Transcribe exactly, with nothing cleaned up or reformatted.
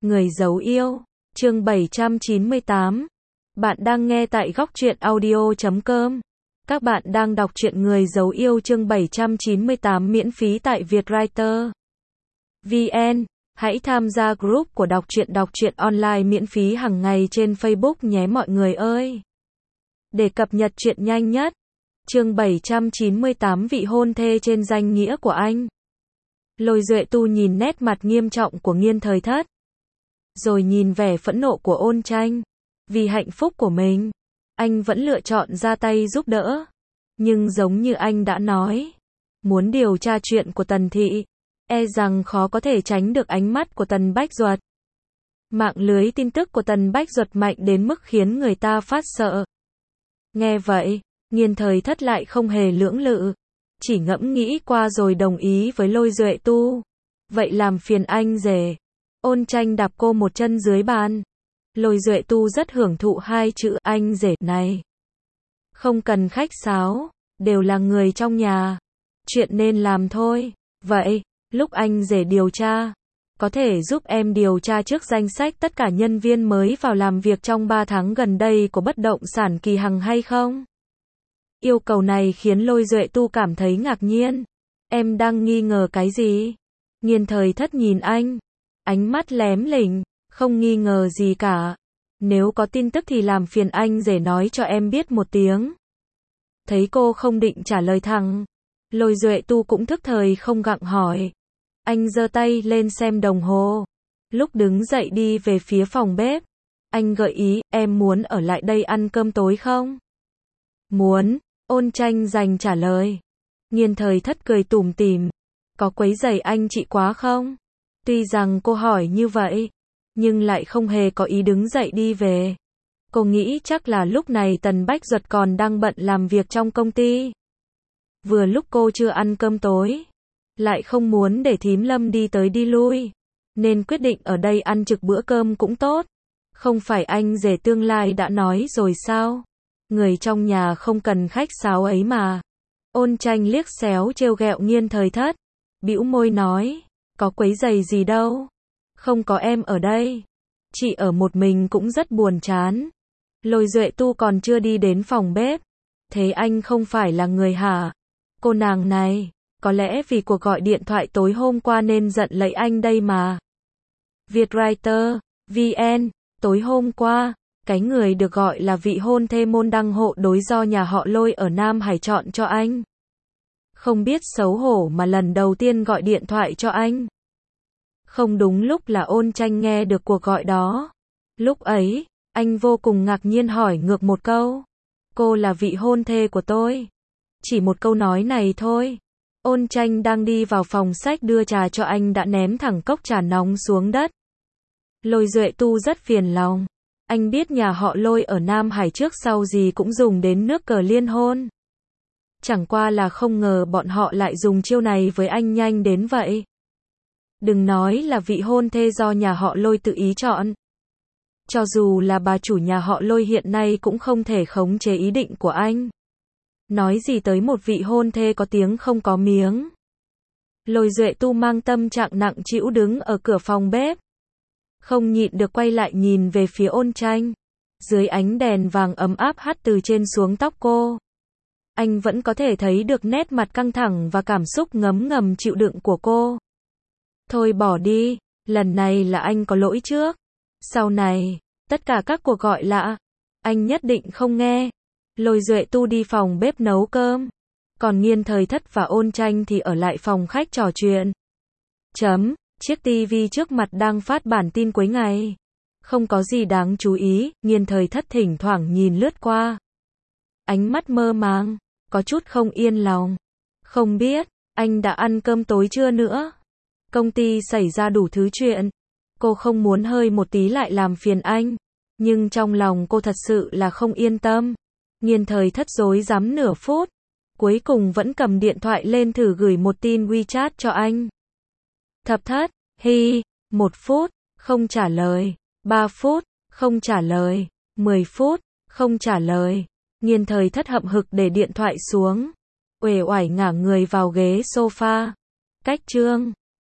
Người dấu yêu, chương bảy trăm chín mươi tám. Bạn đang nghe tại góc truyện audio chấm com. Các bạn đang đọc truyện Người dấu yêu chương bảy trăm chín mươi tám miễn phí tại Vietwriter vê en. Hãy tham gia group của đọc truyện đọc truyện online miễn phí hàng ngày trên Facebook nhé mọi người ơi. Để cập nhật truyện nhanh nhất. Chương bảy trăm chín mươi tám vị hôn thê trên danh nghĩa của anh. Lôi Duệ Tu nhìn nét mặt nghiêm trọng của Nghiên Thời Thất, rồi nhìn vẻ phẫn nộ của Ôn Tranh. Vì hạnh phúc của mình, anh vẫn lựa chọn ra tay giúp đỡ. Nhưng giống như anh đã nói, muốn điều tra chuyện của Tần Thị, e rằng khó có thể tránh được ánh mắt của Tần Bách Duật. Mạng lưới tin tức của Tần Bách Duật mạnh đến mức khiến người ta phát sợ. Nghe vậy, Nghiên Thời Thất lại không hề lưỡng lự, chỉ ngẫm nghĩ qua rồi đồng ý với Lôi Duệ Tu. Vậy làm phiền anh rể. Ôn Tranh đạp cô một chân dưới bàn. Lôi Duệ Tu rất hưởng thụ hai chữ anh rể này. Không cần khách sáo, đều là người trong nhà. Chuyện nên làm thôi. Vậy, lúc anh rể điều tra, có thể giúp em điều tra trước danh sách tất cả nhân viên mới vào làm việc trong ba tháng gần đây của bất động sản Kỳ Hằng hay không? Yêu cầu này khiến Lôi Duệ Tu cảm thấy ngạc nhiên. Em đang nghi ngờ cái gì? Nghiên Thời Thất nhìn anh, ánh mắt lém lỉnh, không nghi ngờ gì cả. Nếu có tin tức thì làm phiền anh rể nói cho em biết một tiếng. Thấy cô không định trả lời thẳng, Lôi Duệ Tu cũng thức thời không gặng hỏi. Anh giơ tay lên xem đồng hồ. Lúc đứng dậy đi về phía phòng bếp, anh gợi ý, em muốn ở lại đây ăn cơm tối không? Muốn, Ôn Tranh dành trả lời. Nghiên Thời Thất cười tủm tỉm. Có quấy rầy anh chị quá không? Tuy rằng cô hỏi như vậy, nhưng lại không hề có ý đứng dậy đi về. Cô nghĩ chắc là lúc này Tần Bách Duật còn đang bận làm việc trong công ty. Vừa lúc cô chưa ăn cơm tối, lại không muốn để thím Lâm đi tới đi lui, nên quyết định ở đây ăn trực bữa cơm cũng tốt. Không phải anh rể tương lai đã nói rồi sao? Người trong nhà không cần khách sáo ấy mà. Ôn Tranh liếc xéo trêu ghẹo Nghiên Thời Thất, bĩu môi nói, có quấy rầy gì đâu. Không có em ở đây, chị ở một mình cũng rất buồn chán. Lôi Duệ Tu còn chưa đi đến phòng bếp. Thế anh không phải là người hả? Cô nàng này, có lẽ vì cuộc gọi điện thoại tối hôm qua nên giận lấy anh đây mà. Vietwriter vê en, tối hôm qua, cái người được gọi là vị hôn thê môn đăng hộ đối do nhà họ Lôi ở Nam Hải chọn cho anh. Không biết xấu hổ mà lần đầu tiên gọi điện thoại cho anh. Không đúng lúc là Ôn Tranh nghe được cuộc gọi đó. Lúc ấy, anh vô cùng ngạc nhiên hỏi ngược một câu. Cô là vị hôn thê của tôi. Chỉ một câu nói này thôi. Ôn Tranh đang đi vào phòng sách đưa trà cho anh đã ném thẳng cốc trà nóng xuống đất. Lôi Duệ Tu rất phiền lòng. Anh biết nhà họ Lôi ở Nam Hải trước sau gì cũng dùng đến nước cờ liên hôn. Chẳng qua là không ngờ bọn họ lại dùng chiêu này với anh nhanh đến vậy. Đừng nói là vị hôn thê do nhà họ Lôi tự ý chọn. Cho dù là bà chủ nhà họ Lôi hiện nay cũng không thể khống chế ý định của anh. Nói gì tới một vị hôn thê có tiếng không có miếng. Lôi Duệ Tu mang tâm trạng nặng trĩu đứng ở cửa phòng bếp. Không nhịn được quay lại nhìn về phía Ôn Tranh. Dưới ánh đèn vàng ấm áp hắt từ trên xuống tóc cô, anh vẫn có thể thấy được nét mặt căng thẳng và cảm xúc ngấm ngầm chịu đựng của cô. Thôi bỏ đi, lần này là anh có lỗi trước. Sau này, tất cả các cuộc gọi lạ, anh nhất định không nghe. Lôi Duệ Tu đi phòng bếp nấu cơm. Còn Nghiên Thời Thất và Ôn Tranh thì ở lại phòng khách trò chuyện. Chấm, chiếc tivi trước mặt đang phát bản tin cuối ngày. Không có gì đáng chú ý, Nghiên Thời Thất thỉnh thoảng nhìn lướt qua. Ánh mắt mơ màng, có chút không yên lòng. Không biết, anh đã ăn cơm tối chưa nữa? Công ty xảy ra đủ thứ chuyện. Cô không muốn hơi một tí lại làm phiền anh. Nhưng trong lòng cô thật sự là không yên tâm. Nghiên Thời Thất rối rắm nửa phút. Cuối cùng vẫn cầm điện thoại lên thử gửi một tin WeChat cho anh. Thập Thất, hi, một phút, không trả lời. Ba phút, không trả lời. Mười phút, không trả lời. Nghiên Thời Thất hậm hực để điện thoại xuống. Uể oải ngả người vào ghế sofa. Cách chương